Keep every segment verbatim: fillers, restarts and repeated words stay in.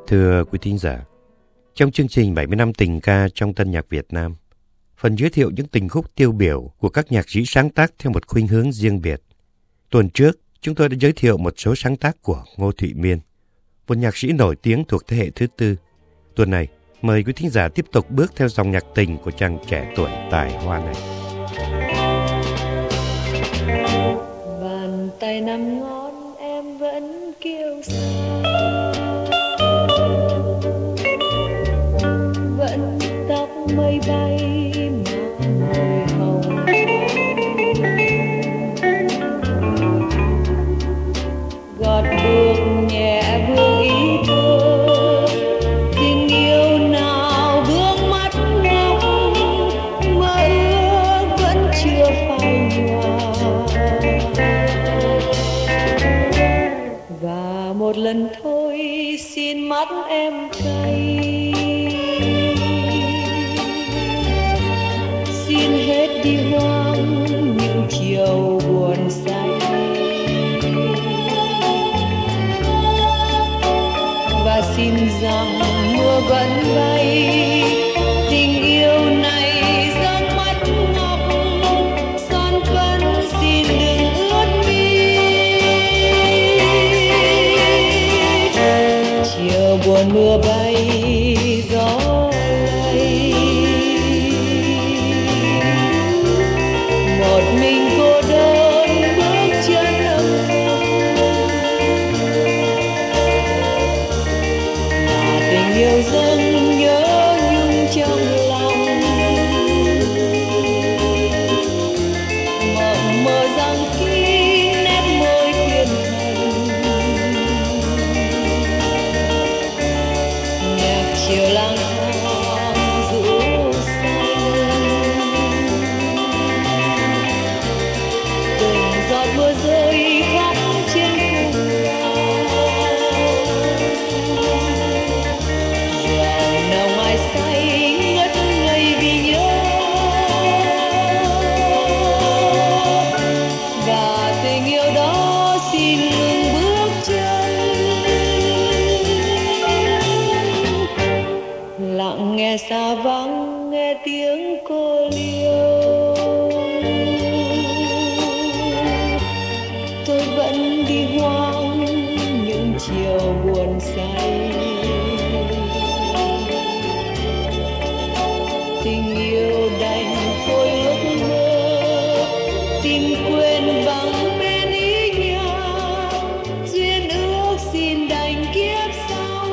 Thưa quý thính giả, trong chương trình bảy mươi năm tình ca trong tân nhạc Việt Nam, phần giới thiệu những tình khúc tiêu biểu của các nhạc sĩ sáng tác theo một khuynh hướng riêng biệt. Tuần trước, chúng tôi đã giới thiệu một số sáng tác của Ngô Thụy Miên, một nhạc sĩ nổi tiếng thuộc thế hệ thứ tư. Tuần này, mời quý thính giả tiếp tục bước theo dòng nhạc tình của chàng trẻ tuổi tài hoa này. Bàn tay năm ngón em vẫn kiêu sa, vẫn tóc mây bay mà môi hồng, gọt bước nhẹ vương ý thơ, tình yêu nào bước mắt ngọc, mơ ước vẫn chưa phai nhòa. Và một lần thôi xin mắt em cay, xin hết đi hoang những chiều buồn say, và xin rằng mưa vẫn bay, tình yêu này giấc mắt ngọc, son phấn xin đừng ướt mi. Chiều buồn mưa bay gió lay, một mình cô đơn bước chân âm thầm, và tình yêu dâng nhớ nhung trong lòng, mộng mơ rằng kín nét môi thiên thần, nhạc chiều lang thang rũ xanh, từng giọt mưa rơi khóc trên khung cao, giọt nào mai say ngất ngây vì nhớ, và tình yêu đó xin ngừng bước chân, lặng nghe xa vắng nghe tiếng cô liêu, tôi vẫn đi hoang những chiều buồn say, tình yêu đành thôi ước mơ, tìm quên bằng bên ý nhạc, duyên ước xin đành kiếp sau.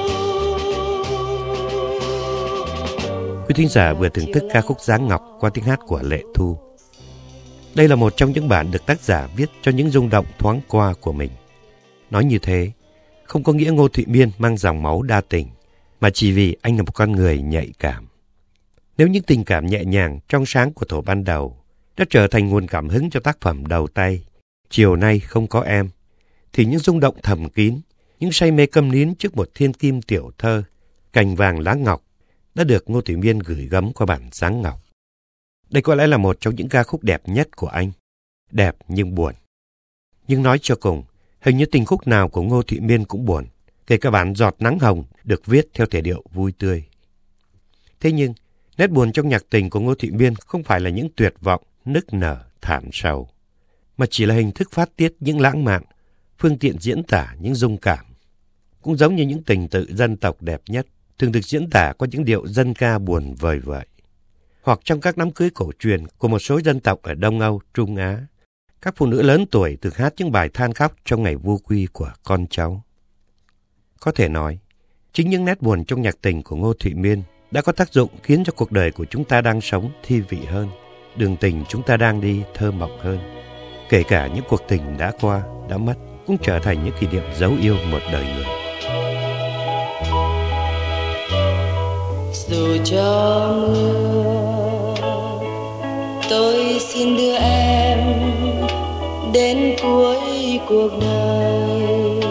Quý thính giả vừa thưởng thức ca khúc Dáng Ngọc qua tiếng hát của Lệ Thu. Đây là một trong những bản được tác giả viết cho những rung động thoáng qua của mình. Nói như thế, không có nghĩa Ngô Thụy Miên mang dòng máu đa tình, mà chỉ vì anh là một con người nhạy cảm. Nếu những tình cảm nhẹ nhàng, trong sáng của thuở ban đầu đã trở thành nguồn cảm hứng cho tác phẩm đầu tay Chiều Nay Không Có Em, thì những rung động thầm kín, những say mê câm nín trước một thiên kim tiểu thơ, Cành Vàng Lá Ngọc, đã được Ngô Thụy Miên gửi gắm qua bản Dáng Ngọc. Đây có lẽ là một trong những ca khúc đẹp nhất của anh, đẹp nhưng buồn. Nhưng nói cho cùng, hình như tình khúc nào của Ngô Thụy Miên cũng buồn, kể cả bản Giọt Nắng Hồng được viết theo thể điệu vui tươi. Thế nhưng, nét buồn trong nhạc tình của Ngô Thụy Miên không phải là những tuyệt vọng, nức nở, thảm sầu, mà chỉ là hình thức phát tiết những lãng mạn, phương tiện diễn tả những dung cảm. Cũng giống như những tình tự dân tộc đẹp nhất, thường được diễn tả qua những điệu dân ca buồn vời vợi. Hoặc trong các đám cưới cổ truyền của một số dân tộc ở Đông Âu, Trung Á, các phụ nữ lớn tuổi thường hát những bài than khóc trong ngày vô quy của con cháu. Có thể nói, chính những nét buồn trong nhạc tình của Ngô Thụy Miên đã có tác dụng khiến cho cuộc đời của chúng ta đang sống thi vị hơn, đường tình chúng ta đang đi thơ mộng hơn. Kể cả những cuộc tình đã qua, đã mất cũng trở thành những kỷ niệm dấu yêu một đời người. Dù cho mưa, tôi xin đưa em đến cuối cuộc đời.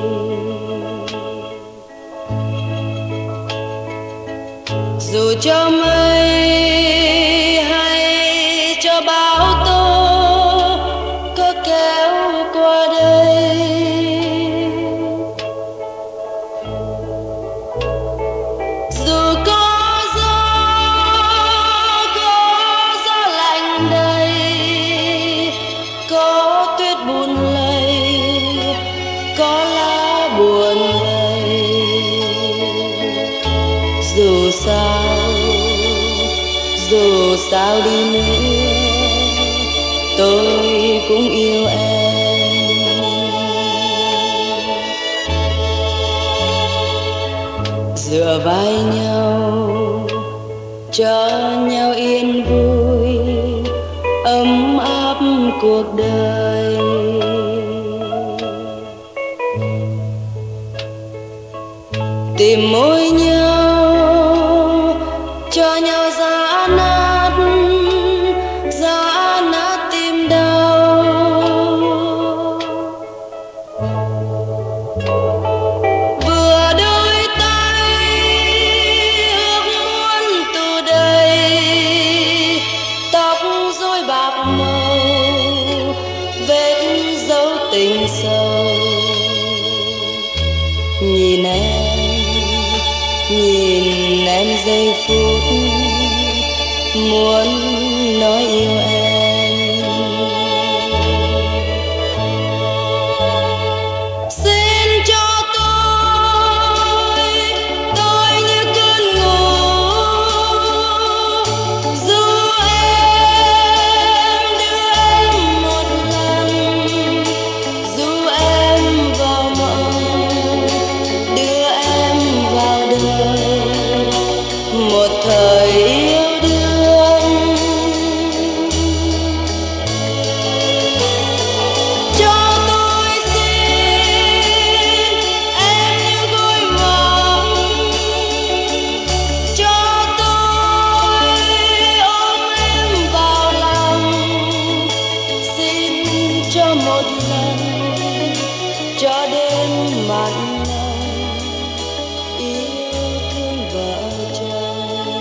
Dù cho mây hay cho bão tố có kéo qua đây, dù sao, dù sao đi nữa tôi cũng yêu em. Dựa vai nhau cho nhau yên vui, ấm áp cuộc đời. Tìm môi nhau cho nhau giá nát, giá nát tim đau. Vừa đôi tay ước muốn từ đây, tóc rối bạc màu vết dấu tình sâu. Nhìn em, nhìn em giây phút muốn nói yêu em. Xin cho tôi, tôi như cơn ngủ, dù em đưa em một lần, dù em vào mộng, đưa em vào đời một thời yêu đương. Cho tôi xin em như gối mộng, cho tôi ôm em vào lòng. Xin cho một lần, cho đêm mặn nồng yêu thương vợ chồng.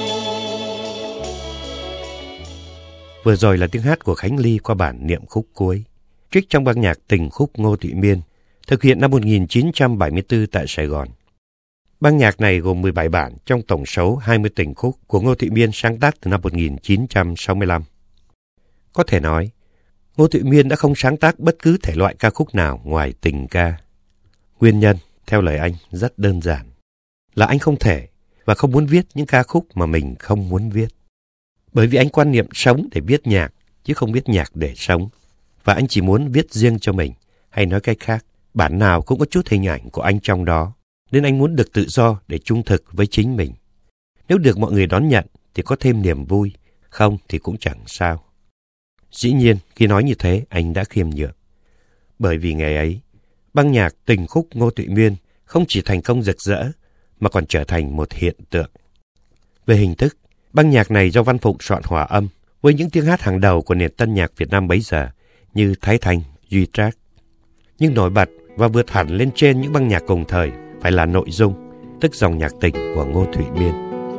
Vừa rồi là tiếng hát của Khánh Ly qua bản niệm khúc cuối, trích trong ban nhạc Tình khúc Ngô Thụy Miên, thực hiện năm một nghìn chín trăm bảy mươi tư tại Sài Gòn. Ban nhạc này gồm mười bảy bản trong tổng số hai mươi tình khúc của Ngô Thụy Miên sáng tác từ năm một nghìn chín trăm sáu mươi lăm. Có thể nói, Ngô Thụy Miên đã không sáng tác bất cứ thể loại ca khúc nào ngoài tình ca. Nguyên nhân, theo lời anh, rất đơn giản, là anh không thể và không muốn viết những ca khúc mà mình không muốn viết. Bởi vì anh quan niệm sống để viết nhạc, chứ không viết nhạc để sống. Và anh chỉ muốn viết riêng cho mình, hay nói cách khác, bản nào cũng có chút hình ảnh của anh trong đó, nên anh muốn được tự do để trung thực với chính mình. Nếu được mọi người đón nhận thì có thêm niềm vui, không thì cũng chẳng sao. Dĩ nhiên, khi nói như thế, anh đã khiêm nhường. Bởi vì ngày ấy, ban nhạc Tình khúc Ngô Thụy Miên không chỉ thành công rực rỡ, mà còn trở thành một hiện tượng. Về hình thức, ban nhạc này do Văn Phụng soạn hòa âm với những tiếng hát hàng đầu của nền tân nhạc Việt Nam bấy giờ như Thái Thành, Duy Trác. Nhưng nổi bật và vượt hẳn lên trên những ban nhạc cùng thời phải là nội dung, tức dòng nhạc tình của Ngô Thụy Miên.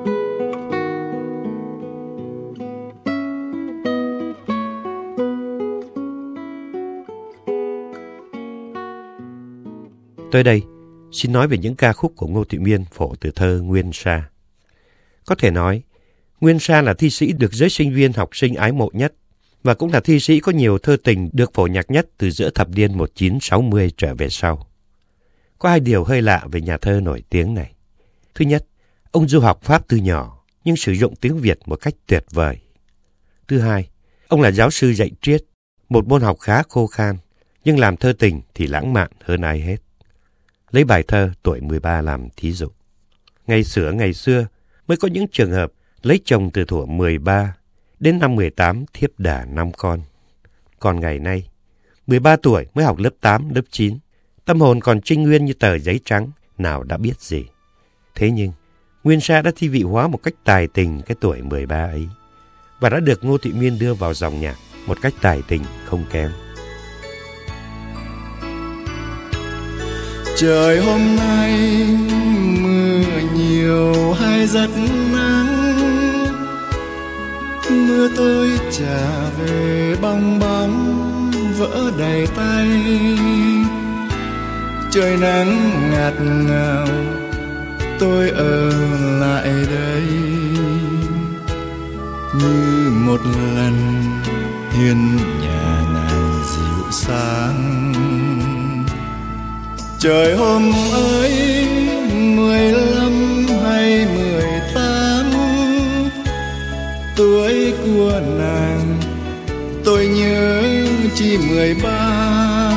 Tới đây, xin nói về những ca khúc của Ngô Thụy Miên phổ từ thơ Nguyên Sa. Có thể nói, Nguyên Sa là thi sĩ được giới sinh viên học sinh ái mộ nhất, và cũng là thi sĩ có nhiều thơ tình được phổ nhạc nhất từ giữa thập niên một nghìn chín trăm sáu mươi trở về sau. Có hai điều hơi lạ về nhà thơ nổi tiếng này. Thứ nhất, ông du học Pháp từ nhỏ, nhưng sử dụng tiếng Việt một cách tuyệt vời. Thứ hai, ông là giáo sư dạy triết, một môn học khá khô khan, nhưng làm thơ tình thì lãng mạn hơn ai hết. Lấy bài thơ Tuổi mười ba làm thí dụ. Ngày xưa ngày xưa mới có những trường hợp lấy chồng từ thuở mười ba đến năm mười tám thiếp đả năm con. Còn ngày nay, mười ba tuổi mới học lớp tám, lớp chín, tâm hồn còn trinh nguyên như tờ giấy trắng, nào đã biết gì. Thế nhưng, Nguyên Sa đã thi vị hóa một cách tài tình cái tuổi mười ba ấy, và đã được Ngô Thụy Miên đưa vào dòng nhạc một cách tài tình không kém. Trời hôm nay mưa nhiều hay rất nắng, mưa tôi trả về bong bóng vỡ đầy tay. Trời nắng ngạt ngào, tôi ở lại đây như một lần hiên nhà nàng dịu sáng. Trời hôm ấy mười lăm hay mười tám, nàng, tôi nhớ chỉ mười ba.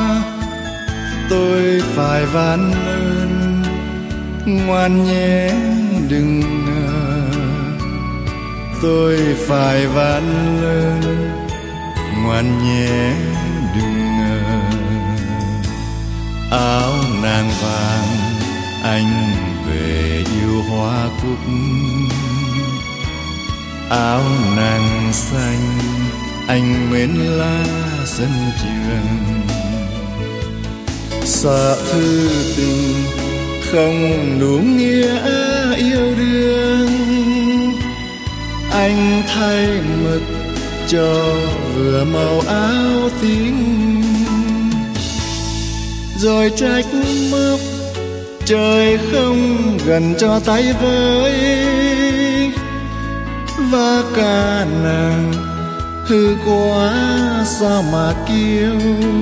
Tôi phải van ơn, ngoan nhé đừng ngờ. Tôi phải van ơn, ngoan nhé đừng ngờ. Áo nàng vàng anh về yêu hoa cúc, áo nàng xanh anh mến lá sân trường. Sợ thư tình không đủ nghĩa yêu đương, anh thay mực cho vừa màu áo tím. Rồi trách móc trời không gần cho tay với, và cả nàng hư quá sao mà kêu.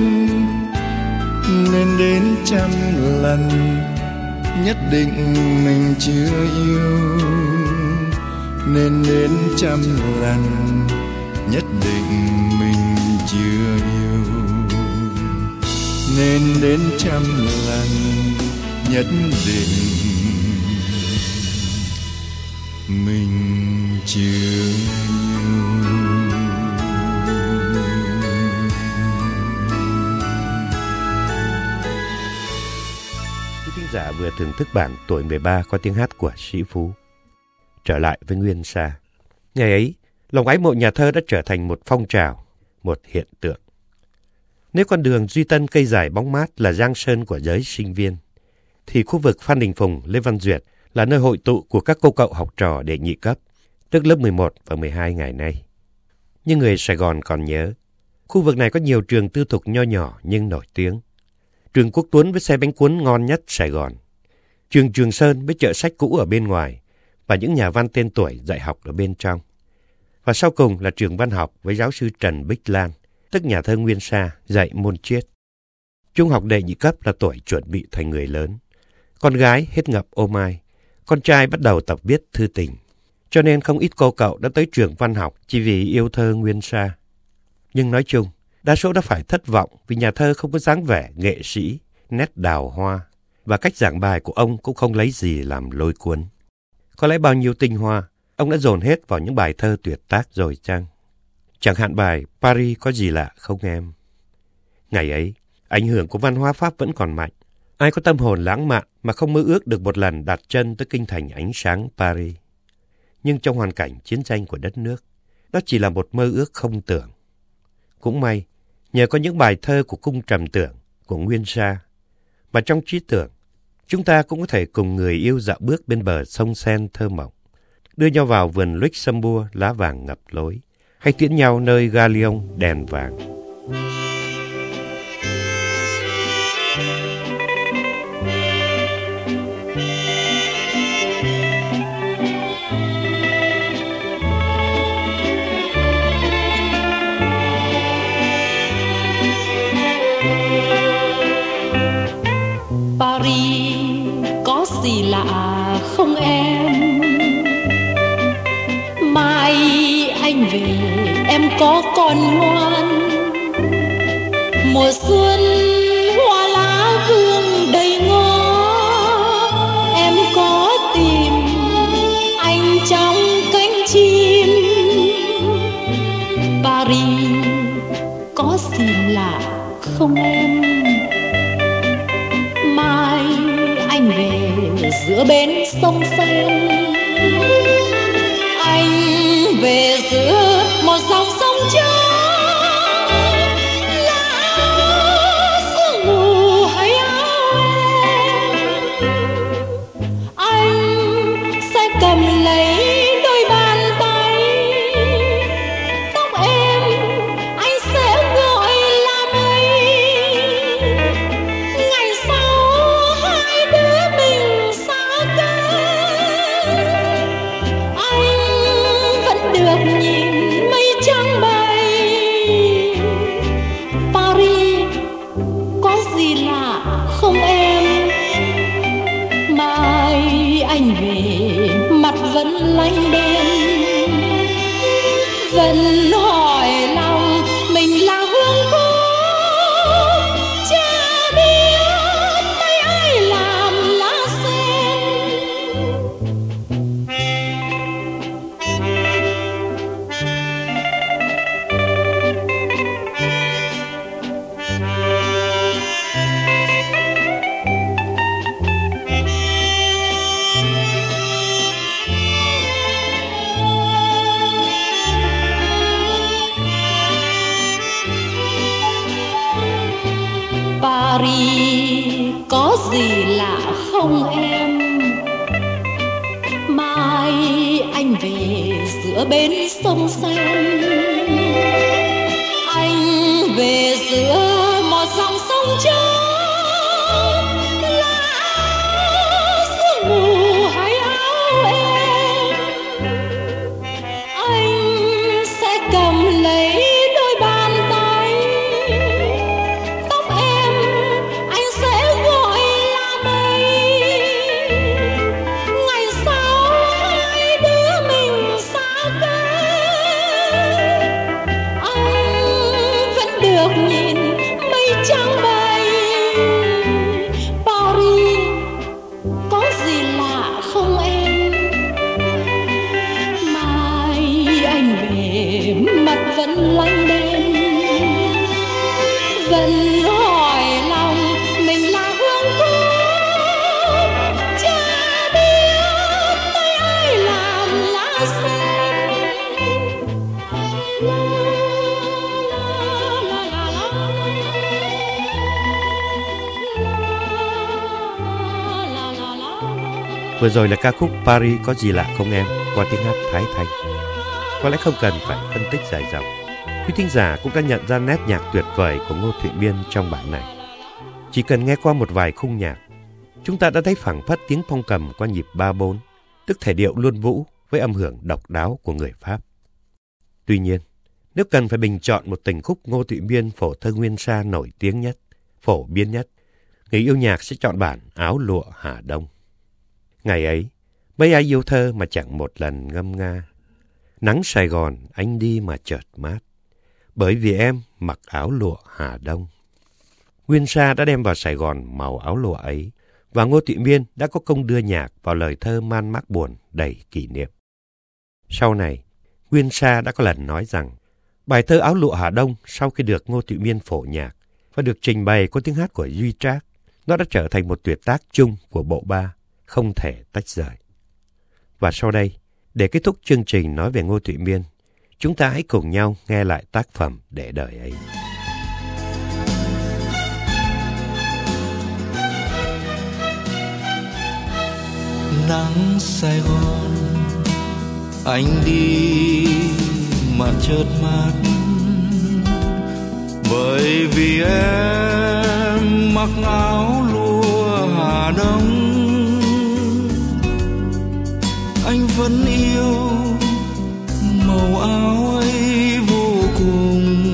Nên đến trăm lần nhất định mình chưa yêu, nên đến trăm lần nhất định mình chưa yêu, nên đến trăm lần nhất định mình chưa yêu. Quý thính giả vừa thưởng thức bản Tuổi mười ba qua tiếng hát của Sĩ Phú. Trở lại với Nguyên Sa. Ngày ấy, lòng ái mộ nhà thơ đã trở thành một phong trào, một hiện tượng. Nếu con đường Duy Tân cây dài bóng mát là giang sơn của giới sinh viên, thì khu vực Phan Đình Phùng, Lê Văn Duyệt là nơi hội tụ của các cô cậu học trò đệ nhị cấp, tức lớp mười một và mười hai ngày nay. Nhưng người Sài Gòn còn nhớ, khu vực này có nhiều trường tư thục nho nhỏ nhưng nổi tiếng. Trường Quốc Tuấn với xe bánh cuốn ngon nhất Sài Gòn, trường Trường Sơn với chợ sách cũ ở bên ngoài và những nhà văn tên tuổi dạy học ở bên trong. Và sau cùng là trường Văn học với giáo sư Trần Bích Lan, tức nhà thơ Nguyên Sa, dạy môn triết. Trung học đệ nhị cấp là tuổi chuẩn bị thành người lớn. Con gái hết ngập ô mai, con trai bắt đầu tập viết thư tình. Cho nên không ít cô cậu đã tới trường văn học chỉ vì yêu thơ Nguyên Sa. Nhưng nói chung, đa số đã phải thất vọng vì nhà thơ không có dáng vẻ nghệ sĩ, nét đào hoa, và cách giảng bài của ông cũng không lấy gì làm lôi cuốn. Có lẽ bao nhiêu tinh hoa, ông đã dồn hết vào những bài thơ tuyệt tác rồi chăng? Chẳng hạn bài Paris có gì lạ không em? Ngày ấy, ảnh hưởng của văn hóa Pháp vẫn còn mạnh. Ai có tâm hồn lãng mạn mà không mơ ước được một lần đặt chân tới kinh thành ánh sáng Paris. Nhưng trong hoàn cảnh chiến tranh của đất nước, đó chỉ là một mơ ước không tưởng. Cũng may, nhờ có những bài thơ của cung trầm tưởng, của Nguyên Sa, mà trong trí tưởng, chúng ta cũng có thể cùng người yêu dạo bước bên bờ sông Sen thơ mộng, đưa nhau vào vườn Luxembourg lá vàng ngập lối, hay tiễn nhau nơi Galion đèn vàng. Paris có gì lạ không em? Mai anh về em có còn ngoan? Mùa xuân hoa lá hương đầy ngó, em có tìm anh trong cánh chim? Paris có gì lạ không em? Mai anh về giữa bến sông Sen, anh về giữa một dòng sông trắng, lá sương mù hay áo em. Anh sẽ cầm lấy đôi bàn tay, tóc em anh sẽ gọi là mây. Ngày sau hai đứa mình xa cách, anh vẫn được nhìn mây trắng bay. Paris có gì lạ không em? Mai anh về mặt vẫn lạnh đêm, vẫn hỏi lòng mình là hương khúc, cha biết mấy ai làm lá sen. Paris có gì lạ không em? Mai anh về giữa bến sông Sen, anh về giữa một dòng sông trắng, là áo sương mù hay áo em. Anh sẽ cầm lấy đôi bàn tay, tóc em anh sẽ gọi là mây. Ngày sau hai đứa mình xa cách, anh vẫn được nhìn mây trắng bay. Paris có gì lạ không em? Mai anh về mặt vẫn lạnh đêm, vẫn hỏi lòng mình là hương khúc, cha biết tới ai làm lá sen. La, la, la, la, la, la, la, la, la. Vừa rồi là ca khúc Paris có gì lạ không em qua tiếng hát Thái Thanh. Có lẽ không cần phải phân tích dài dòng, quý thính giả cũng đã nhận ra nét nhạc tuyệt vời của Ngô Thụy Miên trong bản này. Chỉ cần nghe qua một vài khung nhạc, chúng ta đã thấy phảng phất tiếng phong cầm qua nhịp ba bốn, tức thể điệu luân vũ với âm hưởng độc đáo của người Pháp. Tuy nhiên, nếu cần phải bình chọn một tình khúc Ngô Thụy Miên phổ thơ nguyên sa nổi tiếng nhất, phổ biến nhất, người yêu nhạc sẽ chọn bản Áo Lụa Hà Đông. Ngày ấy, mấy ai yêu thơ mà chẳng một lần ngâm nga. Nắng Sài Gòn anh đi mà chợt mát, bởi vì em mặc áo lụa Hà Đông. Nguyên sa đã đem vào Sài Gòn màu áo lụa ấy, và Ngô Thụy Miên đã có công đưa nhạc vào lời thơ man mác buồn đầy kỷ niệm. Sau này, Nguyên sa đã có lần nói rằng bài thơ Áo Lụa Hà Đông sau khi được Ngô Thụy Miên phổ nhạc và được trình bày qua tiếng hát của Duy Trác, nó đã trở thành một tuyệt tác chung của bộ ba, không thể tách rời. Và sau đây, để kết thúc chương trình nói về Ngô Thụy Miên, chúng ta hãy cùng nhau nghe lại tác phẩm Để Đời Ấy. Nắng Sài Gòn anh đi mà chợt mát, bởi vì em mặc áo lụa Hà Đông. Anh vẫn yêu màu áo ấy vô cùng,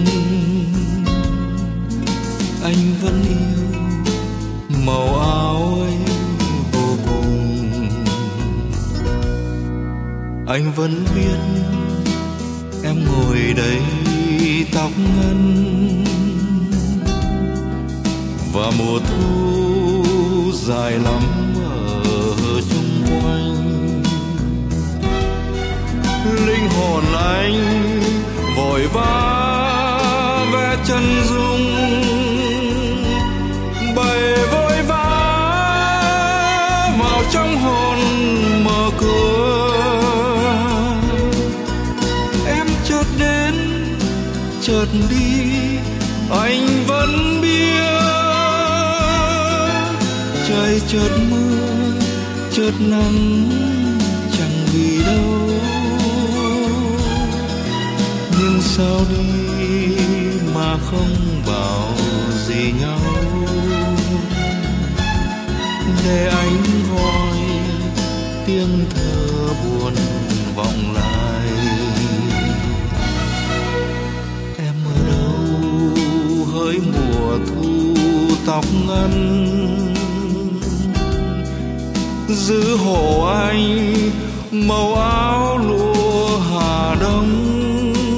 anh vẫn yêu màu áo ấy vô cùng. Anh vẫn biết em ngồi đây tóc ngân, và mùa thu dài lắm ở chung quanh. Linh hồn anh vội vã vẽ chân dung, bày vội vã vào trong hồn mở cửa. Em chợt đến chợt đi anh vẫn biết, trời chợt mưa chợt nắng chẳng vì đâu. Nhưng sao đi mà không bảo gì nhau, để anh gọi tiếng thơ buồn vọng lại. Em ở đâu hỡi mùa thu tóc ngân, giữ hộ anh màu áo lụa Hà Đông.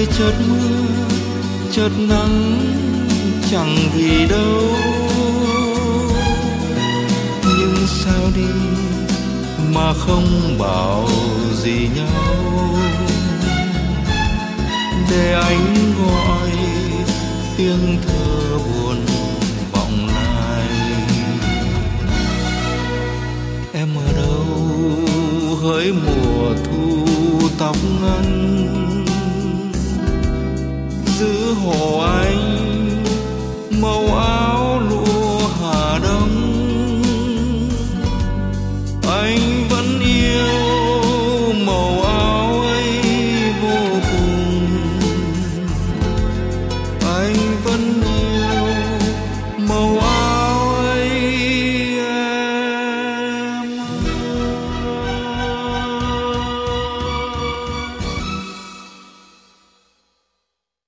Rồi chợt mưa chợt nắng chẳng vì đâu, nhưng sao đi mà không bảo gì nhau, để anh gọi tiếng thơ buồn vọng lại. Em ở đâu hỡi mùa thu tóc ngắn, giữ hồ